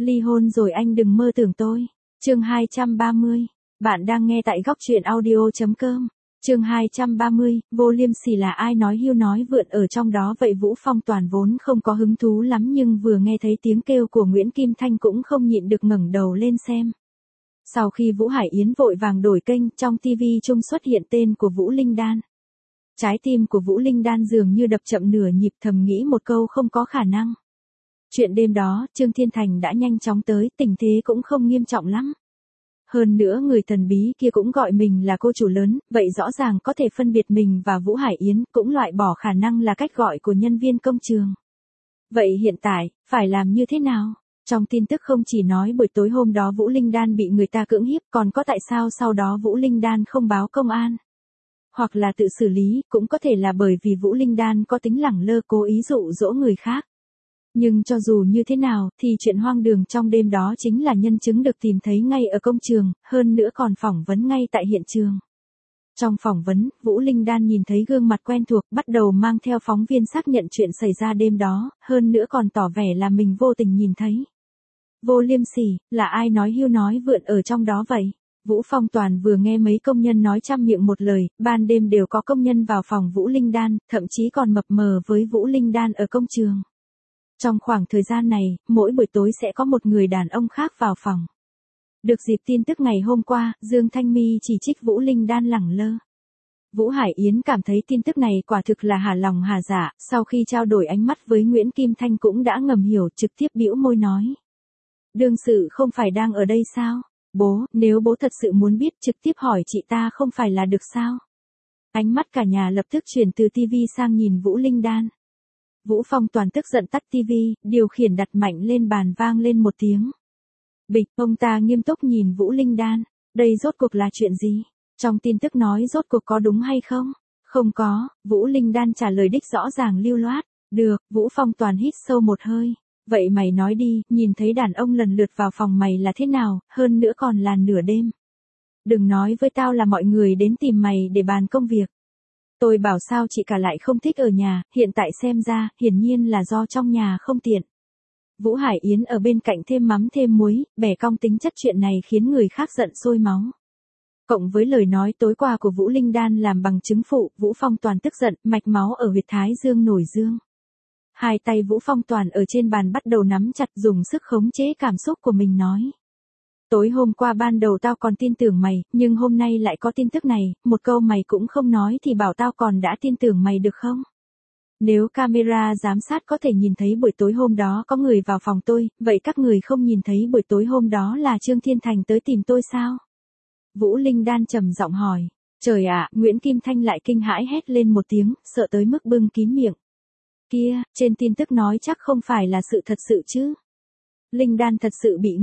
Ly hôn rồi anh đừng mơ tưởng tôi. Chương 230. Bạn đang nghe tại góc truyện audio.com. Chương 230, vô liêm sỉ là ai nói hưu nói vượn ở trong đó vậy. Vũ Phong Toàn vốn không có hứng thú lắm nhưng vừa nghe thấy tiếng kêu của Nguyễn Kim Thanh cũng không nhịn được ngẩng đầu lên xem. Sau khi Vũ Hải Yến vội vàng đổi kênh, trong TV chung xuất hiện tên của Vũ Linh Đan. Trái tim của Vũ Linh Đan dường như đập chậm nửa nhịp, thầm nghĩ một câu không có khả năng. Chuyện đêm đó, Trương Thiên Thành đã nhanh chóng tới, tình thế cũng không nghiêm trọng lắm. Hơn nữa người thần bí kia cũng gọi mình là cô chủ lớn, vậy rõ ràng có thể phân biệt mình và Vũ Hải Yến, cũng loại bỏ khả năng là cách gọi của nhân viên công trường. Vậy hiện tại, phải làm như thế nào? Trong tin tức không chỉ nói buổi tối hôm đó Vũ Linh Đan bị người ta cưỡng hiếp, còn có tại sao sau đó Vũ Linh Đan không báo công an. Hoặc là tự xử lý, cũng có thể là bởi vì Vũ Linh Đan có tính lẳng lơ cố ý dụ dỗ người khác. Nhưng cho dù như thế nào, thì chuyện hoang đường trong đêm đó chính là nhân chứng được tìm thấy ngay ở công trường, hơn nữa còn phỏng vấn ngay tại hiện trường. Trong phỏng vấn, Vũ Linh Đan nhìn thấy gương mặt quen thuộc, bắt đầu mang theo phóng viên xác nhận chuyện xảy ra đêm đó, hơn nữa còn tỏ vẻ là mình vô tình nhìn thấy. Vô liêm sỉ, là ai nói hưu nói vượn ở trong đó vậy? Vũ Phong Toàn vừa nghe mấy công nhân nói trăm miệng một lời, ban đêm đều có công nhân vào phòng Vũ Linh Đan, thậm chí còn mập mờ với Vũ Linh Đan ở công trường. Trong khoảng thời gian này, mỗi buổi tối sẽ có một người đàn ông khác vào phòng. Được dịp tin tức ngày hôm qua, Dương Thanh My chỉ trích Vũ Linh Đan lẳng lơ. Vũ Hải Yến cảm thấy tin tức này quả thực là hà lòng hà dạ, sau khi trao đổi ánh mắt với Nguyễn Kim Thanh cũng đã ngầm hiểu, trực tiếp bĩu môi nói. Đương sự không phải đang ở đây sao? Bố, nếu bố thật sự muốn biết trực tiếp hỏi chị ta không phải là được sao? Ánh mắt cả nhà lập tức chuyển từ TV sang nhìn Vũ Linh Đan. Vũ Phong Toàn tức giận tắt TV, điều khiển đặt mạnh lên bàn vang lên một tiếng. Bịch, ông ta nghiêm túc nhìn Vũ Linh Đan. Đây rốt cuộc là chuyện gì? Trong tin tức nói rốt cuộc có đúng hay không? Không có, Vũ Linh Đan trả lời đích rõ ràng lưu loát. Được, Vũ Phong Toàn hít sâu một hơi. Vậy mày nói đi, nhìn thấy đàn ông lần lượt vào phòng mày là thế nào, hơn nữa còn là nửa đêm. Đừng nói với tao là mọi người đến tìm mày để bàn công việc. Tôi bảo sao chị cả lại không thích ở nhà, hiện tại xem ra, hiển nhiên là do trong nhà không tiện. Vũ Hải Yến ở bên cạnh thêm mắm thêm muối, bẻ cong tính chất chuyện này khiến người khác giận sôi máu. Cộng với lời nói tối qua của Vũ Linh Đan làm bằng chứng phụ, Vũ Phong Toàn tức giận, mạch máu ở huyệt thái dương nổi dương. Hai tay Vũ Phong Toàn ở trên bàn bắt đầu nắm chặt, dùng sức khống chế cảm xúc của mình nói. Tối hôm qua ban đầu tao còn tin tưởng mày, nhưng hôm nay lại có tin tức này, một câu mày cũng không nói thì bảo tao còn đã tin tưởng mày được không? Nếu camera giám sát có thể nhìn thấy buổi tối hôm đó có người vào phòng tôi, vậy các người không nhìn thấy buổi tối hôm đó là Trương Thiên Thành tới tìm tôi sao? Vũ Linh Đan trầm giọng hỏi. Trời ạ, Nguyễn Kim Thanh lại kinh hãi hét lên một tiếng, sợ tới mức bưng kín miệng. Kia, trên tin tức nói chắc không phải là sự thật sự chứ? Linh Đan thật sự bị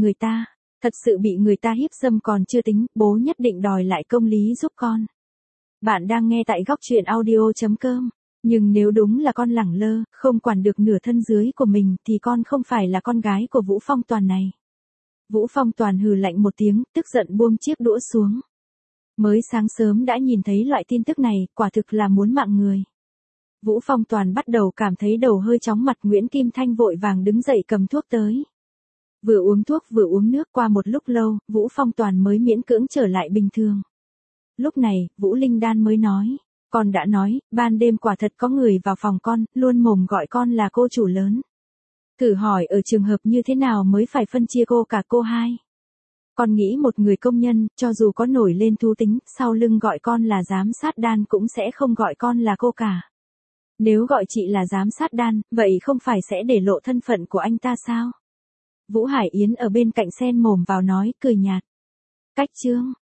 người ta hiếp dâm còn chưa tính, bố nhất định đòi lại công lý giúp con. Bạn đang nghe tại góc truyện audio.com. Nhưng nếu đúng là con lẳng lơ, không quản được nửa thân dưới của mình thì con không phải là con gái của Vũ Phong Toàn này. Vũ Phong Toàn hừ lạnh một tiếng, tức giận buông chiếc đũa xuống. Mới sáng sớm đã nhìn thấy loại tin tức này, quả thực là muốn mạng người. Vũ Phong Toàn bắt đầu cảm thấy đầu hơi chóng mặt. Nguyễn Kim Thanh vội vàng đứng dậy cầm thuốc tới. Vừa uống thuốc vừa uống nước, qua một lúc lâu, Vũ Phong Toàn mới miễn cưỡng trở lại bình thường. Lúc này, Vũ Linh Đan mới nói. Con đã nói, ban đêm quả thật có người vào phòng con, luôn mồm gọi con là cô chủ lớn. Thử hỏi ở trường hợp như thế nào mới phải phân chia cô cả cô hai? Con nghĩ một người công nhân, cho dù có nổi lên thú tính, sau lưng gọi con là giám sát Đan cũng sẽ không gọi con là cô cả. Nếu gọi chị là giám sát Đan, vậy không phải sẽ để lộ thân phận của anh ta sao? Vũ Hải Yến ở bên cạnh xen mồm vào nói, cười nhạt. Cách Trương,